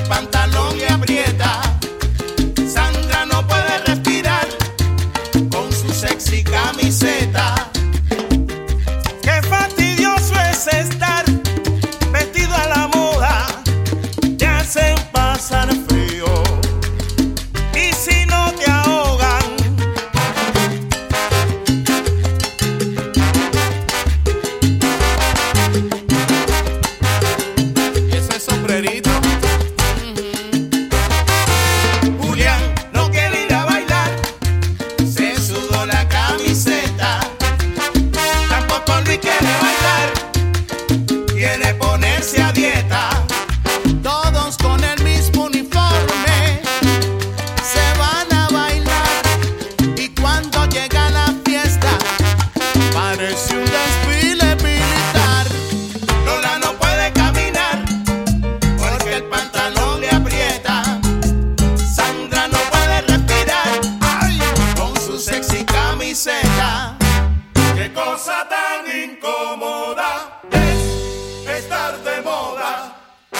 pantalón le aprieta. Sandra no puede respirar con su sexy camiseta. Qué fastidioso es estar vestido a la moda, te hacen pasar frío. Y si no te ahogan, y ese sombrerito. Julián no quiere ir a bailar, se sudó la camiseta. Tampoco Luis quiere bailar, quiere ponerse a dieta. Todos con el mismo uniforme se van a bailar, y cuando llega la fiesta parece un desfile militar. Lola no puede caminar porque el pantalón le aprieta. Sandra no puede respirar, ay, con su sexy camiseta. Qué cosa tan incómoda es estar de moda.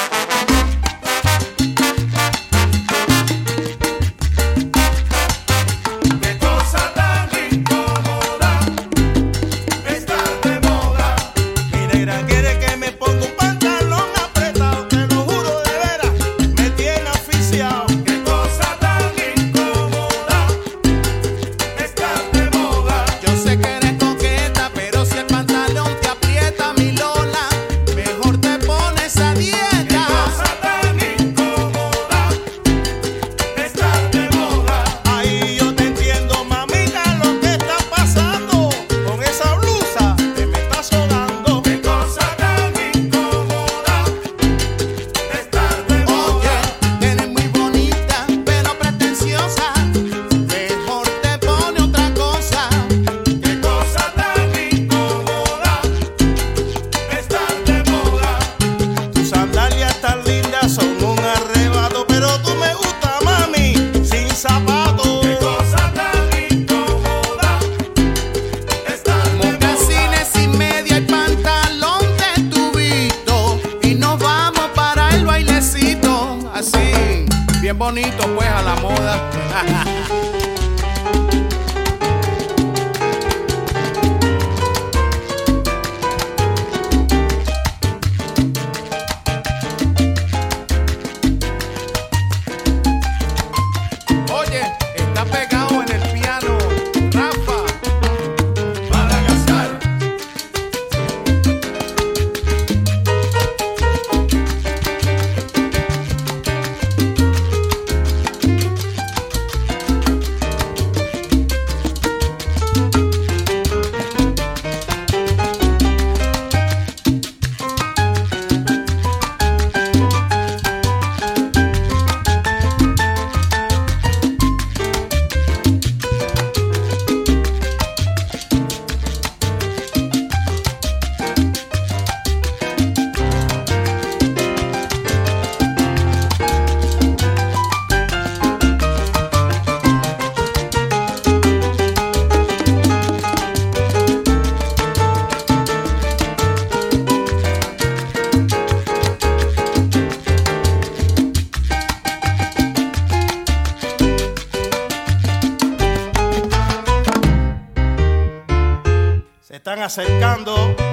Qué cosa tan incómoda estar de moda. Mi negra quiere que me ponga un pantalón apretado, te lo juro de veras, me tiene asfixiado. Qué cosa tan incómoda estar de moda. Yo sé que eres coqueta, pero si el pantalón te aprieta, mi Lola, mejor te pones a dieta. Qué cosa tan incómoda estar de moda. Ahí yo te entiendo, mamita, lo que está pasando con esa blusa que me está sudando. Qué cosa tan incómoda estar de moda. Oye, eres muy bonita, pero pretenciosa, mejor te pone otra cosa. Qué cosa tan incómoda estar de moda. Tus sandalias tan lindas son un arrebato, pero tú me gusta, mami, sin zapatos. Qué cosa tan incómoda estar de moda. Mocasines y media y pantalón de tubito, y nos vamos para el bailecito. Así, bien bonito pues, a la moda. Oye, está pegado en el piano Rafa Madagascar. Se están acercando